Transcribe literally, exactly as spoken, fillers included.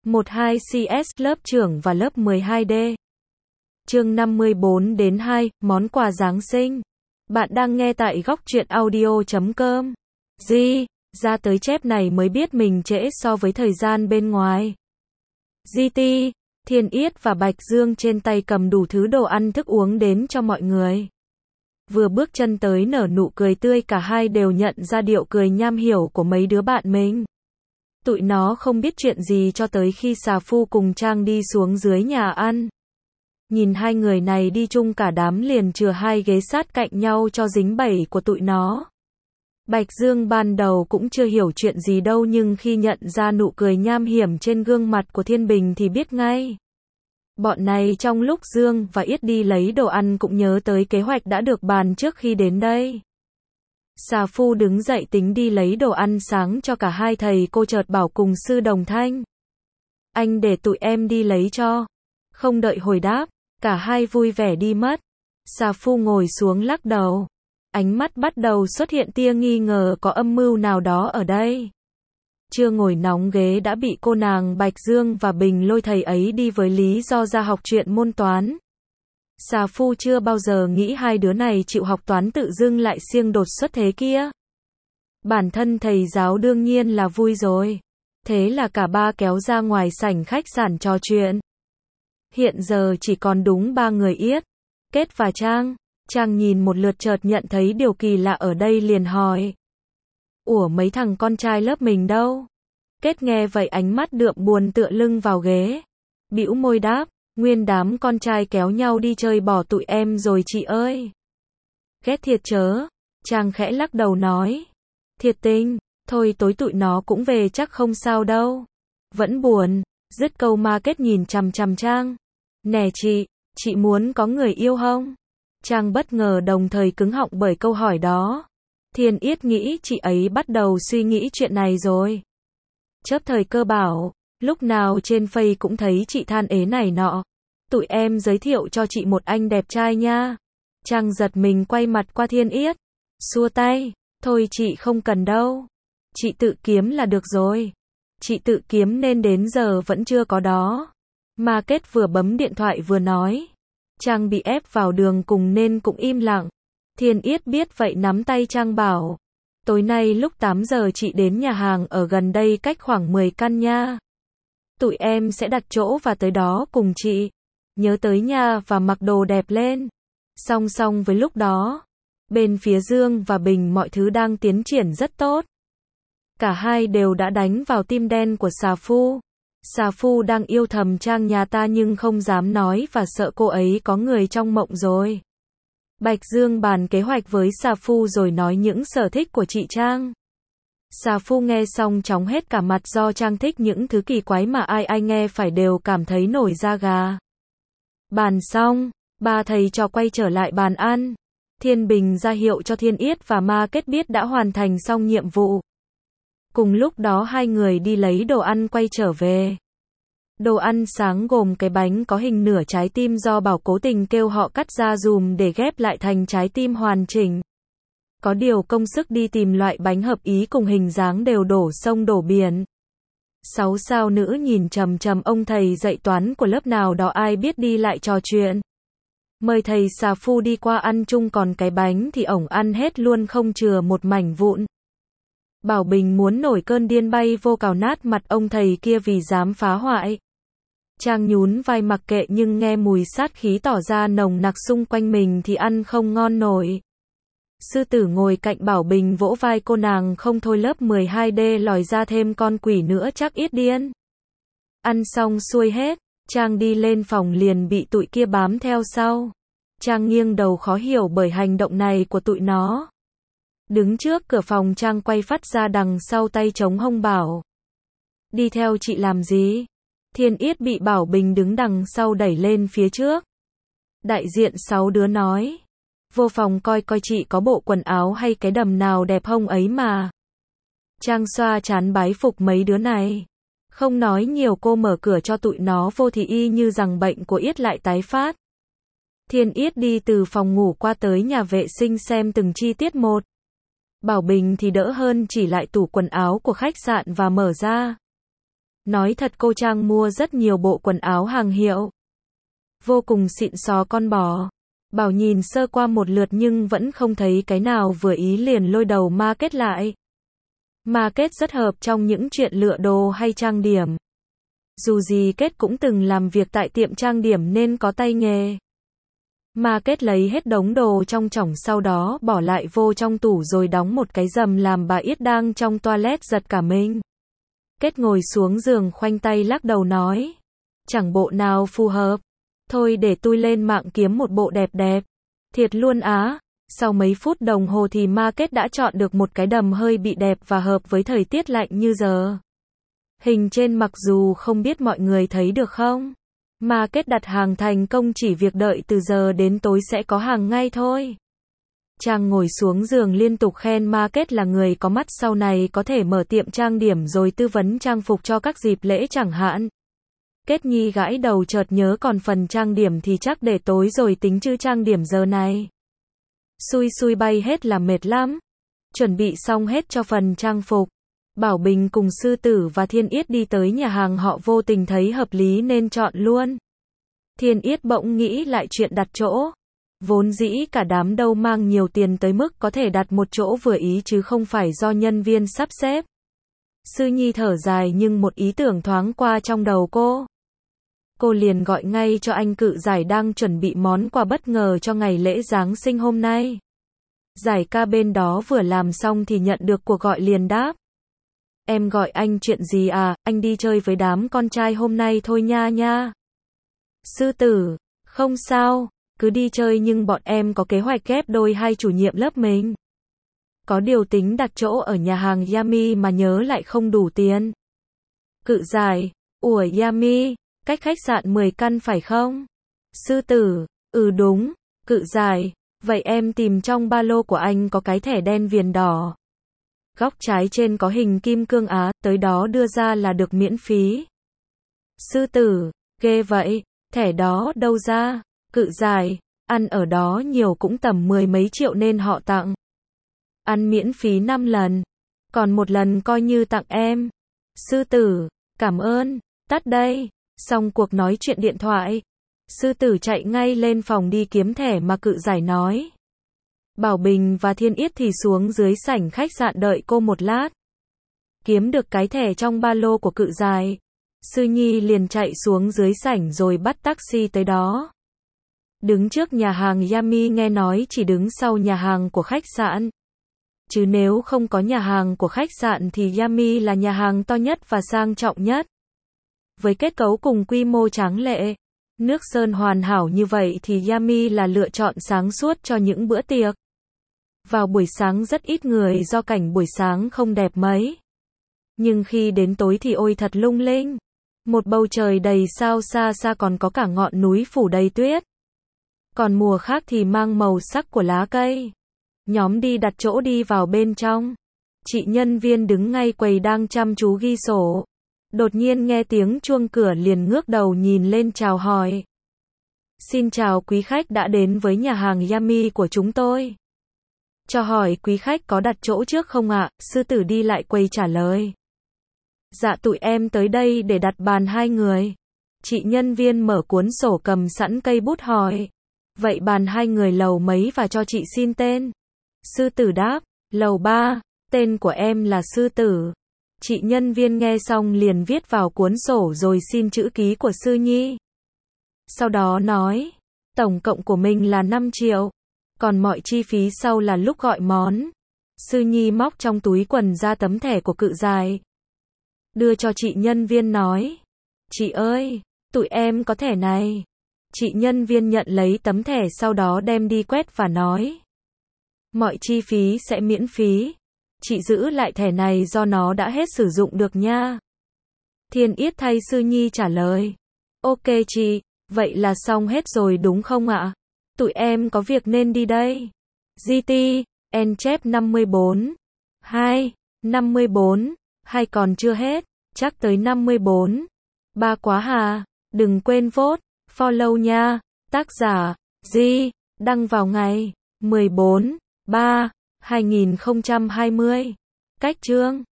một hai C S lớp trưởng và lớp mười hai D. Chương năm mươi bốn đến hai, món quà Giáng sinh. Bạn đang nghe tại góc truyện audio chấm com. Di, ra tới chép này mới biết mình trễ so với thời gian bên ngoài. giê tê, Thiên Yết và Bạch Dương trên tay cầm đủ thứ đồ ăn thức uống đến cho mọi người. Vừa bước chân tới nở nụ cười tươi, cả hai đều nhận ra điệu cười nham hiểm của mấy đứa bạn mình. Tụi nó không biết chuyện gì cho tới khi Xà Phu cùng Trang đi xuống dưới nhà ăn. Nhìn hai người này đi chung cả đám liền chừa hai ghế sát cạnh nhau cho dính bẩy của tụi nó. Bạch Dương ban đầu cũng chưa hiểu chuyện gì đâu, nhưng khi nhận ra nụ cười nham hiểm trên gương mặt của Thiên Bình thì biết ngay. Bọn này trong lúc Dương và Yết đi lấy đồ ăn cũng nhớ tới kế hoạch đã được bàn trước khi đến đây. Xà Phu đứng dậy tính đi lấy đồ ăn sáng cho cả hai, thầy cô chợt bảo cùng Sư Đồng Thanh: "Anh để tụi em đi lấy cho." Không đợi hồi đáp, cả hai vui vẻ đi mất. Xà Phu ngồi xuống lắc đầu. Ánh mắt bắt đầu xuất hiện tia nghi ngờ có âm mưu nào đó ở đây. Chưa ngồi nóng ghế đã bị cô nàng Bạch Dương và Bình lôi thầy ấy đi với lý do ra học chuyện môn toán. Xà Phu chưa bao giờ nghĩ hai đứa này chịu học toán tự dưng lại siêng đột xuất thế kia. Bản thân thầy giáo đương nhiên là vui rồi. Thế là cả ba kéo ra ngoài sảnh khách sạn trò chuyện. Hiện giờ chỉ còn đúng ba người Yết, Kết và Trang. Trang nhìn một lượt chợt nhận thấy điều kỳ lạ ở đây liền hỏi: "Ủa, mấy thằng con trai lớp mình đâu?" Kết nghe vậy ánh mắt đượm buồn tựa lưng vào ghế. Bĩu môi đáp: "Nguyên đám con trai kéo nhau đi chơi bỏ tụi em rồi chị ơi." "Ghét thiệt chớ." Trang khẽ lắc đầu nói: "Thiệt tình, thôi tối tụi nó cũng về chắc không sao đâu." "Vẫn buồn." Dứt câu ma Kết nhìn chằm chằm Trang. "Nè chị, chị muốn có người yêu không?" Trang bất ngờ đồng thời cứng họng bởi câu hỏi đó. Thiên Yết nghĩ chị ấy bắt đầu suy nghĩ chuyện này rồi. Chớp thời cơ bảo: "Lúc nào trên Face cũng thấy chị than ế này nọ. Tụi em giới thiệu cho chị một anh đẹp trai nha." Trang giật mình quay mặt qua Thiên Yết, xua tay: "Thôi chị không cần đâu. Chị tự kiếm là được rồi. Chị tự kiếm nên đến giờ vẫn chưa có đó." Ma Kết vừa bấm điện thoại vừa nói. Trang bị ép vào đường cùng nên cũng im lặng. Thiên Yết biết vậy nắm tay Trang bảo: "Tối nay lúc tám giờ chị đến nhà hàng ở gần đây cách khoảng mười căn nha. Tụi em sẽ đặt chỗ và tới đó cùng chị. Nhớ tới nha và mặc đồ đẹp lên." Song song với lúc đó, bên phía Dương và Bình mọi thứ đang tiến triển rất tốt. Cả hai đều đã đánh vào tim đen của Xà Phu. Xà Phu đang yêu thầm Trang nhà ta nhưng không dám nói và sợ cô ấy có người trong mộng rồi. Bạch Dương bàn kế hoạch với Xà Phu rồi nói những sở thích của chị Trang. Xà Phu nghe xong chóng hết cả mặt do Trang thích những thứ kỳ quái mà ai ai nghe phải đều cảm thấy nổi da gà. Bàn xong, ba thầy trò quay trở lại bàn ăn. Thiên Bình ra hiệu cho Thiên Yết và Ma Kết biết đã hoàn thành xong nhiệm vụ. Cùng lúc đó hai người đi lấy đồ ăn quay trở về. Đồ ăn sáng gồm cái bánh có hình nửa trái tim do Bảo cố tình kêu họ cắt ra dùm để ghép lại thành trái tim hoàn chỉnh. Có điều công sức đi tìm loại bánh hợp ý cùng hình dáng đều đổ sông đổ biển. Sáu sao nữ nhìn trầm trầm ông thầy dạy toán của lớp nào đó ai biết đi lại trò chuyện. Mời thầy Xà Phu đi qua ăn chung, còn cái bánh thì ổng ăn hết luôn không chừa một mảnh vụn. Bảo Bình muốn nổi cơn điên bay vô cào nát mặt ông thầy kia vì dám phá hoại. Trang nhún vai mặc kệ nhưng nghe mùi sát khí tỏ ra nồng nặc xung quanh mình thì ăn không ngon nổi. Sư Tử ngồi cạnh Bảo Bình vỗ vai cô nàng: "Không thôi lớp mười hai D lòi ra thêm con quỷ nữa chắc Yết điên." Ăn xong xuôi hết, Trang đi lên phòng liền bị tụi kia bám theo sau. Trang nghiêng đầu khó hiểu bởi hành động này của tụi nó. Đứng trước cửa phòng Trang quay phát ra đằng sau tay chống hông bảo: "Đi theo chị làm gì?" Thiên Yết bị Bảo Bình đứng đằng sau đẩy lên phía trước. Đại diện sáu đứa nói: "Vô phòng coi coi chị có bộ quần áo hay cái đầm nào đẹp không ấy mà." Trang xoa trán bái phục mấy đứa này. Không nói nhiều, cô mở cửa cho tụi nó vô thì y như rằng bệnh của Yết lại tái phát. Thiên Yết đi từ phòng ngủ qua tới nhà vệ sinh xem từng chi tiết một. Bảo Bình thì đỡ hơn, chỉ lại tủ quần áo của khách sạn và mở ra. Nói thật cô Trang mua rất nhiều bộ quần áo hàng hiệu. Vô cùng xịn xò con bò. Bảo nhìn sơ qua một lượt nhưng vẫn không thấy cái nào vừa ý liền lôi đầu Market lại. Market rất hợp trong những chuyện lựa đồ hay trang điểm. Dù gì Kết cũng từng làm việc tại tiệm trang điểm nên có tay nghề. Market lấy hết đống đồ trong chổng sau đó bỏ lại vô trong tủ rồi đóng một cái rầm làm bà Yết đang trong toilet giật cả mình. Kết ngồi xuống giường khoanh tay lắc đầu nói. Chẳng bộ nào phù hợp. Thôi để tôi lên mạng kiếm một bộ đẹp đẹp. Thiệt luôn á. Sau mấy phút đồng hồ thì Market đã chọn được một cái đầm hơi bị đẹp và hợp với thời tiết lạnh như giờ. Hình trên mặc dù không biết mọi người thấy được không. Market đặt hàng thành công, chỉ việc đợi từ giờ đến tối sẽ có hàng ngay thôi. Trang ngồi xuống giường liên tục khen Market là người có mắt, sau này có thể mở tiệm trang điểm rồi tư vấn trang phục cho các dịp lễ chẳng hạn. Kết Nhi gãi đầu chợt nhớ còn phần trang điểm thì chắc để tối rồi tính chứ trang điểm giờ này. Xui xui bay hết là mệt lắm. Chuẩn bị xong hết cho phần trang phục. Bảo Bình cùng Sư Tử và Thiên Yết đi tới nhà hàng, họ vô tình thấy hợp lý nên chọn luôn. Thiên Yết bỗng nghĩ lại chuyện đặt chỗ. Vốn dĩ cả đám đâu mang nhiều tiền tới mức có thể đặt một chỗ vừa ý chứ không phải do nhân viên sắp xếp. Sư Nhi thở dài nhưng một ý tưởng thoáng qua trong đầu cô. Cô liền gọi ngay cho anh Cự Giải đang chuẩn bị món quà bất ngờ cho ngày lễ Giáng sinh hôm nay. Giải ca bên đó vừa làm xong thì nhận được cuộc gọi liền đáp. Em gọi anh chuyện gì à, anh đi chơi với đám con trai hôm nay thôi nha nha. Sư Tử, không sao, cứ đi chơi nhưng bọn em có kế hoạch ghép đôi hai chủ nhiệm lớp mình. Có điều tính đặt chỗ ở nhà hàng Yami mà nhớ lại không đủ tiền. Cự Giải, ủa Yami, cách khách sạn mười căn phải không? Sư Tử, ừ đúng. Cự Giải, vậy em tìm trong ba lô của anh có cái thẻ đen viền đỏ. Góc trái trên có hình kim cương á, tới đó đưa ra là được miễn phí. Sư Tử, ghê vậy, thẻ đó đâu ra? Cự Giải, ăn ở đó nhiều cũng tầm mười mấy triệu nên họ tặng. Ăn miễn phí năm lần, còn một lần coi như tặng em. Sư Tử, cảm ơn, tắt đây. Xong cuộc nói chuyện điện thoại, Sư Tử chạy ngay lên phòng đi kiếm thẻ mà Cự Giải nói. Bảo Bình và Thiên Yết thì xuống dưới sảnh khách sạn đợi cô một lát. Kiếm được cái thẻ trong ba lô của Cự Giải, Sư Nhi liền chạy xuống dưới sảnh rồi bắt taxi tới đó. Đứng trước nhà hàng Yami nghe nói chỉ đứng sau nhà hàng của khách sạn. Chứ nếu không có nhà hàng của khách sạn thì Yami là nhà hàng to nhất và sang trọng nhất. Với kết cấu cùng quy mô tráng lệ, nước sơn hoàn hảo như vậy thì Yami là lựa chọn sáng suốt cho những bữa tiệc. Vào buổi sáng rất ít người do cảnh buổi sáng không đẹp mấy. Nhưng khi đến tối thì ôi thật lung linh. Một bầu trời đầy sao, xa xa còn có cả ngọn núi phủ đầy tuyết. Còn mùa khác thì mang màu sắc của lá cây. Nhóm đi đặt chỗ đi vào bên trong. Chị nhân viên đứng ngay quầy đang chăm chú ghi sổ. Đột nhiên nghe tiếng chuông cửa liền ngước đầu nhìn lên chào hỏi. Xin chào quý khách đã đến với nhà hàng Yami của chúng tôi. Cho hỏi quý khách có đặt chỗ trước không ạ? Sư Tử đi lại quầy trả lời. Dạ tụi em tới đây để đặt bàn hai người. Chị nhân viên mở cuốn sổ cầm sẵn cây bút hỏi. Vậy bàn hai người lầu mấy và cho chị xin tên? Sư Tử đáp, lầu ba, tên của em là Sư Tử. Chị nhân viên nghe xong liền viết vào cuốn sổ rồi xin chữ ký của Sư Nhi. Sau đó nói, tổng cộng của mình là năm triệu. Còn mọi chi phí sau là lúc gọi món. Sư Nhi móc trong túi quần ra tấm thẻ của Cự Giải. Đưa cho chị nhân viên nói. Chị ơi, tụi em có thẻ này. Chị nhân viên nhận lấy tấm thẻ sau đó đem đi quét và nói. Mọi chi phí sẽ miễn phí. Chị giữ lại thẻ này do nó đã hết sử dụng được nha. Thiên Yết thay Sư Nhi trả lời. Ok chị, vậy là xong hết rồi đúng không ạ? Tụi em có việc nên đi đây. giê tê, en chép năm mươi bốn. hai, năm mươi bốn. Hay còn chưa hết, chắc tới năm mươi bốn. Ba quá hà. Đừng quên vote, follow nha. Tác giả, G, đăng vào ngày mười bốn, ba, hai nghìn không trăm hai mươi. Cách chương